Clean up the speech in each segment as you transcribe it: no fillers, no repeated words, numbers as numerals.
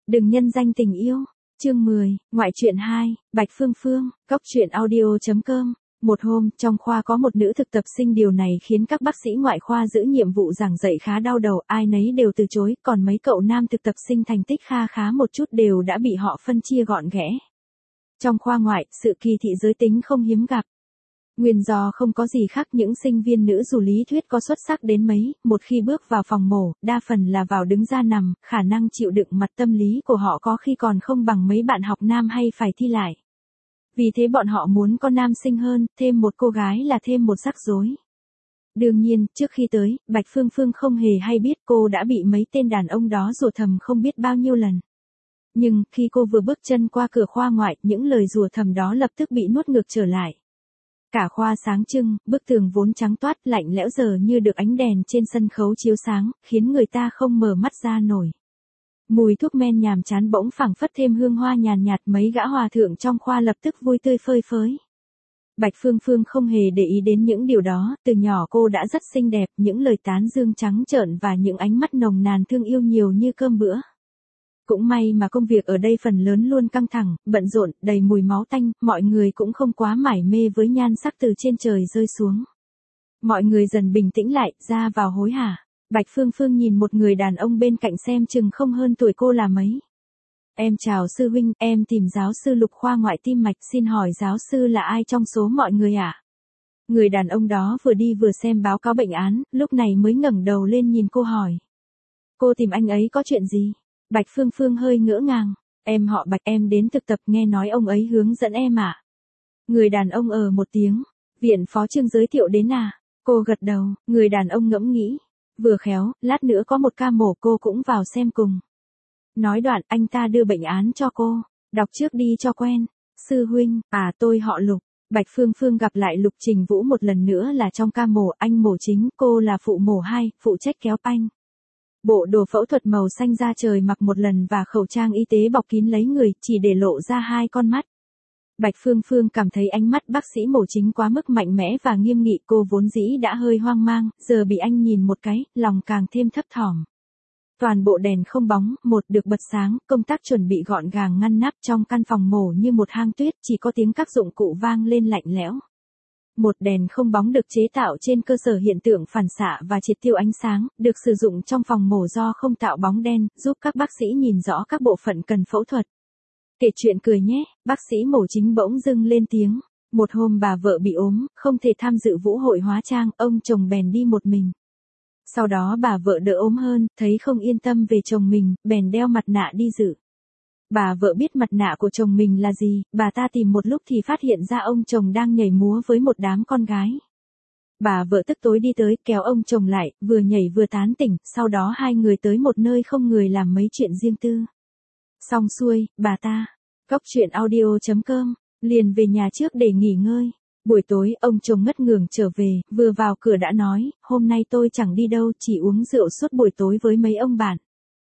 Đừng nhân danh tình yêu. Chương 10, ngoại truyện 2, Bạch Phương Phương, góc truyện audio.com. Một hôm, trong khoa có một nữ thực tập sinh, điều này khiến các bác sĩ ngoại khoa giữ nhiệm vụ giảng dạy khá đau đầu, ai nấy đều từ chối, còn mấy cậu nam thực tập sinh thành tích khá một chút đều đã bị họ phân chia gọn ghẽ. Trong khoa ngoại, sự kỳ thị giới tính không hiếm gặp. Nguyên do không có gì khác, những sinh viên nữ dù lý thuyết có xuất sắc đến mấy, một khi bước vào phòng mổ, đa phần là vào đứng ra nằm, khả năng chịu đựng mặt tâm lý của họ có khi còn không bằng mấy bạn học nam hay phải thi lại. Vì thế bọn họ muốn có nam sinh hơn, thêm một cô gái là thêm một rắc rối. Đương nhiên, trước khi tới, Bạch Phương Phương không hề hay biết cô đã bị mấy tên đàn ông đó rủa thầm không biết bao nhiêu lần. Nhưng, khi cô vừa bước chân qua cửa khoa ngoại, những lời rủa thầm đó lập tức bị nuốt ngược trở lại. Cả khoa sáng trưng, bức tường vốn trắng toát lạnh lẽo giờ như được ánh đèn trên sân khấu chiếu sáng, khiến người ta không mở mắt ra nổi. Mùi thuốc men nhàm chán bỗng phảng phất thêm hương hoa nhàn nhạt, mấy gã hòa thượng trong khoa lập tức vui tươi phơi phới. Bạch Phương Phương không hề để ý đến những điều đó, từ nhỏ cô đã rất xinh đẹp, những lời tán dương trắng trợn và những ánh mắt nồng nàn thương yêu nhiều như cơm bữa. Cũng may mà công việc ở đây phần lớn luôn căng thẳng, bận rộn, đầy mùi máu tanh, mọi người cũng không quá mải mê với nhan sắc từ trên trời rơi xuống. Mọi người dần bình tĩnh lại, ra vào hối hả. Bạch Phương Phương nhìn một người đàn ông bên cạnh xem chừng không hơn tuổi cô là mấy. Em chào sư huynh, em tìm giáo sư Lục khoa ngoại tim mạch, xin hỏi giáo sư là ai trong số mọi người ạ? Người đàn ông đó vừa đi vừa xem báo cáo bệnh án, lúc này mới ngẩng đầu lên nhìn cô hỏi. Cô tìm anh ấy có chuyện gì? Bạch Phương Phương hơi ngỡ ngàng. Em họ Bạch, em đến thực tập, nghe nói ông ấy hướng dẫn em ạ. Người đàn ông một tiếng. Viện phó Trương giới thiệu đến à? Cô gật đầu, người đàn ông ngẫm nghĩ. Vừa khéo, lát nữa có một ca mổ, cô cũng vào xem cùng. Nói đoạn, anh ta đưa bệnh án cho cô. Đọc trước đi cho quen. Sư huynh, tôi họ Lục. Bạch Phương Phương gặp lại Lục Trình Vũ một lần nữa là trong ca mổ, anh mổ chính, cô là phụ mổ 2, phụ trách kéo panh. Bộ đồ phẫu thuật màu xanh da trời mặc một lần và khẩu trang y tế bọc kín lấy người, chỉ để lộ ra 2 con mắt. Bạch Phương Phương cảm thấy ánh mắt bác sĩ mổ chính quá mức mạnh mẽ và nghiêm nghị, cô vốn dĩ đã hơi hoang mang, giờ bị anh nhìn một cái, lòng càng thêm thấp thỏm. Toàn bộ đèn không bóng, được bật sáng, công tác chuẩn bị gọn gàng ngăn nắp, trong căn phòng mổ như một hang tuyết, chỉ có tiếng các dụng cụ vang lên lạnh lẽo. Một đèn không bóng được chế tạo trên cơ sở hiện tượng phản xạ và triệt tiêu ánh sáng, được sử dụng trong phòng mổ do không tạo bóng đen, giúp các bác sĩ nhìn rõ các bộ phận cần phẫu thuật. Kể chuyện cười nhé, bác sĩ mổ chính bỗng dưng lên tiếng. Một hôm bà vợ bị ốm, không thể tham dự vũ hội hóa trang, ông chồng bèn đi một mình. Sau đó bà vợ đỡ ốm hơn, thấy không yên tâm về chồng mình, bèn đeo mặt nạ đi dự. Bà vợ biết mặt nạ của chồng mình là gì, bà ta tìm một lúc thì phát hiện ra ông chồng đang nhảy múa với một đám con gái. Bà vợ tức tối đi tới, kéo ông chồng lại, vừa nhảy vừa tán tỉnh, sau đó hai người tới một nơi không người làm mấy chuyện riêng tư. Xong xuôi, bà ta, góc truyện audio.com, liền về nhà trước để nghỉ ngơi. Buổi tối, ông chồng ngất ngưởng trở về, vừa vào cửa đã nói, hôm nay tôi chẳng đi đâu, chỉ uống rượu suốt buổi tối với mấy ông bạn.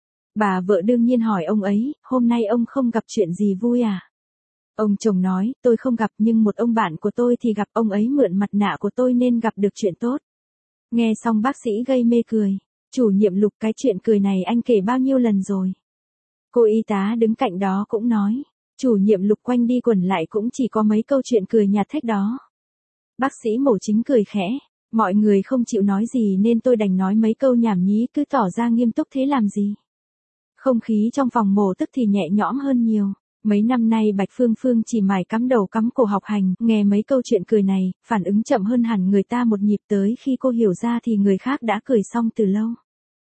Bà vợ đương nhiên hỏi ông ấy, hôm nay ông không gặp chuyện gì vui à? Ông chồng nói, tôi không gặp nhưng một ông bạn của tôi thì gặp, ông ấy mượn mặt nạ của tôi nên gặp được chuyện tốt. Nghe xong bác sĩ gây mê cười. Chủ nhiệm Lục, cái chuyện cười này anh kể bao nhiêu lần rồi? Cô y tá đứng cạnh đó cũng nói. Chủ nhiệm Lục quanh đi quẩn lại cũng chỉ có mấy câu chuyện cười nhạt thách đó. Bác sĩ mổ chính cười khẽ. Mọi người không chịu nói gì nên tôi đành nói mấy câu nhảm nhí, cứ tỏ ra nghiêm túc thế làm gì. Không khí trong phòng mổ tức thì nhẹ nhõm hơn nhiều. Mấy năm nay Bạch Phương Phương chỉ mải cắm đầu cắm cổ học hành, nghe mấy câu chuyện cười này, phản ứng chậm hơn hẳn người ta một nhịp, tới khi cô hiểu ra thì người khác đã cười xong từ lâu.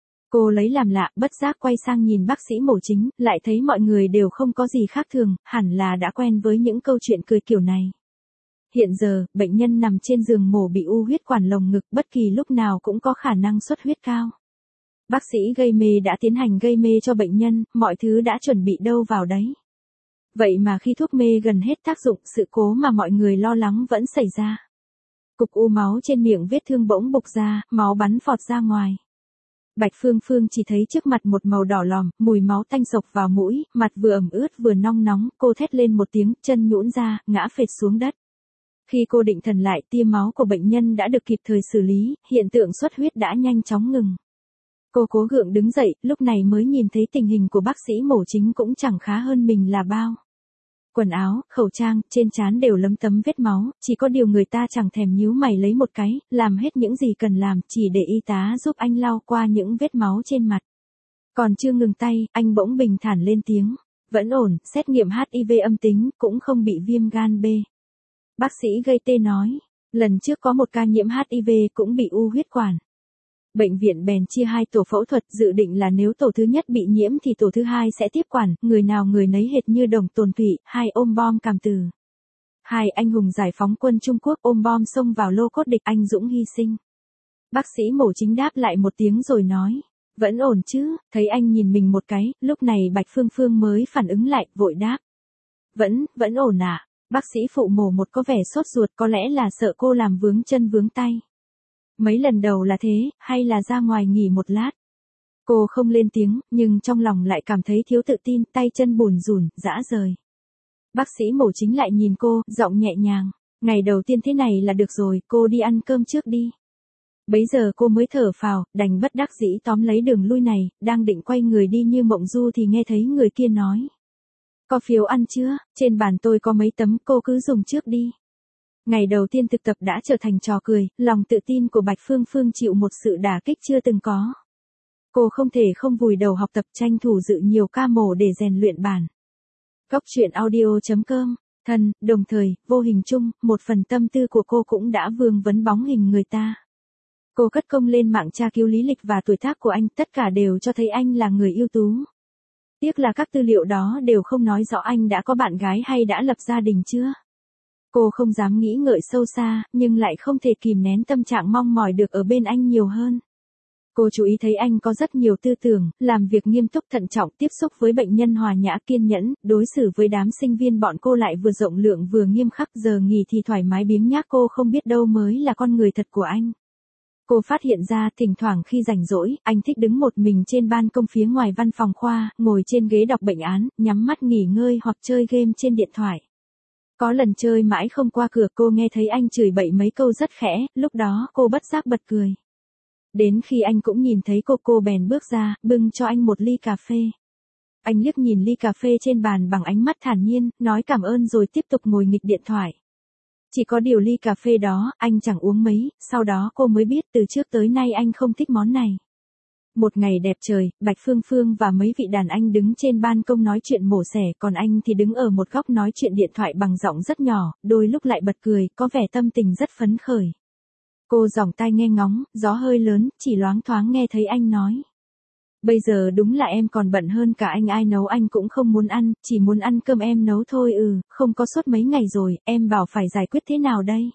Cô lấy làm lạ, bất giác quay sang nhìn bác sĩ mổ chính, lại thấy mọi người đều không có gì khác thường, hẳn là đã quen với những câu chuyện cười kiểu này. Hiện giờ, bệnh nhân nằm trên giường mổ bị u huyết quản lồng ngực, bất kỳ lúc nào cũng có khả năng xuất huyết cao. Bác sĩ gây mê đã tiến hành gây mê cho bệnh nhân, mọi thứ đã chuẩn bị đâu vào đấy. Vậy mà khi thuốc mê gần hết tác dụng, sự cố mà mọi người lo lắng vẫn xảy ra. Cục u máu trên miệng vết thương bỗng bục ra, máu bắn phọt ra ngoài. Bạch Phương Phương chỉ thấy trước mặt một màu đỏ lòm, mùi máu tanh sộc vào mũi, mặt vừa ẩm ướt vừa nong nóng, cô thét lên một tiếng, chân nhũn ra, ngã phệt xuống đất. Khi cô định thần lại, tia máu của bệnh nhân đã được kịp thời xử lý, hiện tượng xuất huyết đã nhanh chóng ngừng. Cô cố gượng đứng dậy, lúc này mới nhìn thấy tình hình của bác sĩ mổ chính cũng chẳng khá hơn mình là bao. Quần áo, khẩu trang, trên trán đều lấm tấm vết máu, chỉ có điều người ta chẳng thèm nhíu mày lấy một cái, làm hết những gì cần làm, chỉ để y tá giúp anh lau qua những vết máu trên mặt. Còn chưa ngừng tay, anh bỗng bình thản lên tiếng. Vẫn ổn, xét nghiệm HIV âm tính, cũng không bị viêm gan B. Bác sĩ gây tê nói, lần trước có một ca nhiễm HIV cũng bị u huyết quản. Bệnh viện bèn chia 2 tổ phẫu thuật, dự định là nếu tổ thứ nhất bị nhiễm thì tổ thứ 2 sẽ tiếp quản, người nào người nấy hệt như Đồng Tồn Thụy, 2 ôm bom cảm tử. 2 anh hùng giải phóng quân Trung Quốc ôm bom xông vào lô cốt địch, anh dũng hy sinh. Bác sĩ mổ chính đáp lại một tiếng rồi nói, vẫn ổn chứ, thấy anh nhìn mình một cái, lúc này Bạch Phương Phương mới phản ứng lại, vội đáp. Vẫn ổn ạ. Bác sĩ phụ mổ một có vẻ sốt ruột, có lẽ là sợ cô làm vướng chân vướng tay. Mấy lần đầu là thế, hay là ra ngoài nghỉ một lát? Cô không lên tiếng, nhưng trong lòng lại cảm thấy thiếu tự tin, tay chân bủn rủn, rã rời. Bác sĩ mổ chính lại nhìn cô, giọng nhẹ nhàng. Ngày đầu tiên thế này là được rồi, cô đi ăn cơm trước đi. Bấy giờ cô mới thở phào, đành bất đắc dĩ tóm lấy đường lui này, đang định quay người đi như mộng du thì nghe thấy người kia nói. Có phiếu ăn chưa? Trên bàn tôi có mấy tấm, cô cứ dùng trước đi. Ngày đầu tiên thực tập đã trở thành trò cười, lòng tự tin của Bạch Phương Phương chịu một sự đả kích chưa từng có. Cô không thể không vùi đầu học tập, tranh thủ dự nhiều ca mổ để rèn luyện bản. Góc truyện audio.com, đồng thời, vô hình chung, một phần tâm tư của cô cũng đã vương vấn bóng hình người ta. Cô cất công lên mạng tra cứu lý lịch và tuổi tác của anh, tất cả đều cho thấy anh là người ưu tú. Tiếc là các tư liệu đó đều không nói rõ anh đã có bạn gái hay đã lập gia đình chưa. Cô không dám nghĩ ngợi sâu xa, nhưng lại không thể kìm nén tâm trạng mong mỏi được ở bên anh nhiều hơn. Cô chú ý thấy anh có rất nhiều tư tưởng, làm việc nghiêm túc thận trọng, tiếp xúc với bệnh nhân hòa nhã kiên nhẫn, đối xử với đám sinh viên bọn cô lại vừa rộng lượng vừa nghiêm khắc, giờ nghỉ thì thoải mái biếng nhác, cô không biết đâu mới là con người thật của anh. Cô phát hiện ra thỉnh thoảng khi rảnh rỗi, anh thích đứng một mình trên ban công phía ngoài văn phòng khoa, ngồi trên ghế đọc bệnh án, nhắm mắt nghỉ ngơi hoặc chơi game trên điện thoại. Có lần chơi mãi không qua cửa, cô nghe thấy anh chửi bậy mấy câu rất khẽ, lúc đó cô bất giác bật cười. Đến khi anh cũng nhìn thấy cô bèn bước ra, bưng cho anh một ly cà phê. Anh liếc nhìn ly cà phê trên bàn bằng ánh mắt thản nhiên, nói cảm ơn rồi tiếp tục ngồi nghịch điện thoại. Chỉ có điều ly cà phê đó, anh chẳng uống mấy, sau đó cô mới biết từ trước tới nay anh không thích món này. Một ngày đẹp trời, Bạch Phương Phương và mấy vị đàn anh đứng trên ban công nói chuyện mổ xẻ, còn anh thì đứng ở một góc nói chuyện điện thoại bằng giọng rất nhỏ, đôi lúc lại bật cười, có vẻ tâm tình rất phấn khởi. Cô giỏng tai nghe ngóng, gió hơi lớn, chỉ loáng thoáng nghe thấy anh nói. Bây giờ đúng là em còn bận hơn cả anh, ai nấu anh cũng không muốn ăn, chỉ muốn ăn cơm em nấu thôi. Không có suốt mấy ngày rồi, em bảo phải giải quyết thế nào đây?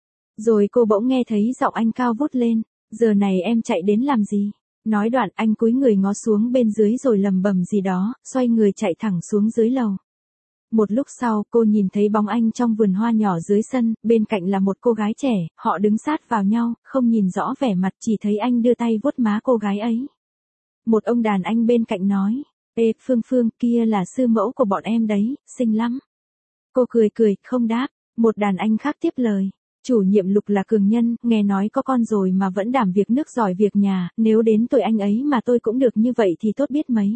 Rồi cô bỗng nghe thấy giọng anh cao vút lên, giờ này em chạy đến làm gì? Nói đoạn anh cúi người ngó xuống bên dưới rồi lầm bầm gì đó, xoay người chạy thẳng xuống dưới lầu. Một lúc sau, cô nhìn thấy bóng anh trong vườn hoa nhỏ dưới sân, bên cạnh là một cô gái trẻ, họ đứng sát vào nhau, không nhìn rõ vẻ mặt, chỉ thấy anh đưa tay vuốt má cô gái ấy. Một ông đàn anh bên cạnh nói, ê, Phương Phương, kia là sư mẫu của bọn em đấy, xinh lắm. Cô cười, không đáp. Một đàn anh khác tiếp lời, chủ nhiệm Lục là cường nhân, nghe nói có con rồi mà vẫn đảm việc nước giỏi việc nhà, nếu đến tuổi anh ấy mà tôi cũng được như vậy thì tốt biết mấy.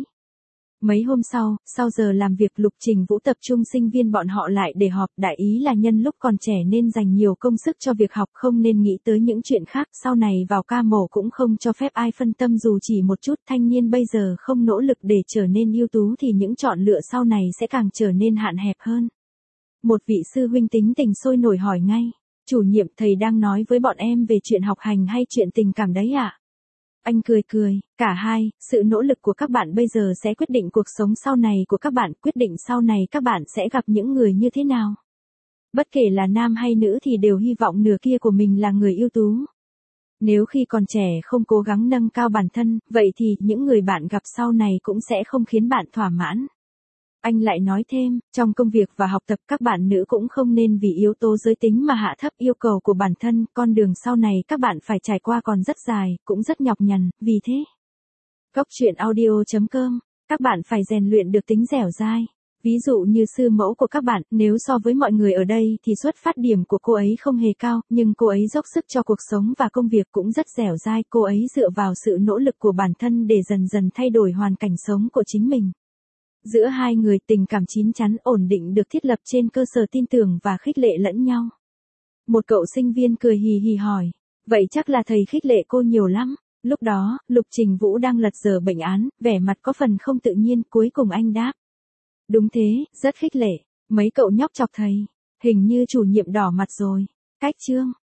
Mấy hôm sau giờ làm việc Lục Trình Vũ tập trung sinh viên bọn họ lại để họp, đại ý là nhân lúc còn trẻ nên dành nhiều công sức cho việc học, không nên nghĩ tới những chuyện khác, sau này vào ca mổ cũng không cho phép ai phân tâm dù chỉ một chút, thanh niên bây giờ không nỗ lực để trở nên ưu tú thì những chọn lựa sau này sẽ càng trở nên hạn hẹp hơn. Một vị sư huynh tính tình sôi nổi hỏi ngay, chủ nhiệm, thầy đang nói với bọn em về chuyện học hành hay chuyện tình cảm đấy ạ? Anh cười, cả hai, sự nỗ lực của các bạn bây giờ sẽ quyết định cuộc sống sau này của các bạn, quyết định sau này các bạn sẽ gặp những người như thế nào. Bất kể là nam hay nữ thì đều hy vọng nửa kia của mình là người ưu tú. Nếu khi còn trẻ không cố gắng nâng cao bản thân, vậy thì những người bạn gặp sau này cũng sẽ không khiến bạn thỏa mãn. Anh lại nói thêm, trong công việc và học tập các bạn nữ cũng không nên vì yếu tố giới tính mà hạ thấp yêu cầu của bản thân, con đường sau này các bạn phải trải qua còn rất dài, cũng rất nhọc nhằn, vì thế. Góc truyện audio.com, các bạn phải rèn luyện được tính dẻo dai, Ví dụ như sư mẫu của các bạn, nếu so với mọi người ở đây thì xuất phát điểm của cô ấy không hề cao, nhưng cô ấy dốc sức cho cuộc sống và công việc cũng rất dẻo dai, cô ấy dựa vào sự nỗ lực của bản thân để dần dần thay đổi hoàn cảnh sống của chính mình. Giữa hai người tình cảm chín chắn ổn định được thiết lập trên cơ sở tin tưởng và khích lệ lẫn nhau. Một cậu sinh viên cười hì hì hỏi, vậy chắc là thầy khích lệ cô nhiều lắm. Lúc đó, Lục Trình Vũ đang lật dở bệnh án, vẻ mặt có phần không tự nhiên, cuối cùng anh đáp. Đúng thế, rất khích lệ. Mấy cậu nhóc chọc thầy. Hình như chủ nhiệm đỏ mặt rồi. Cách chương.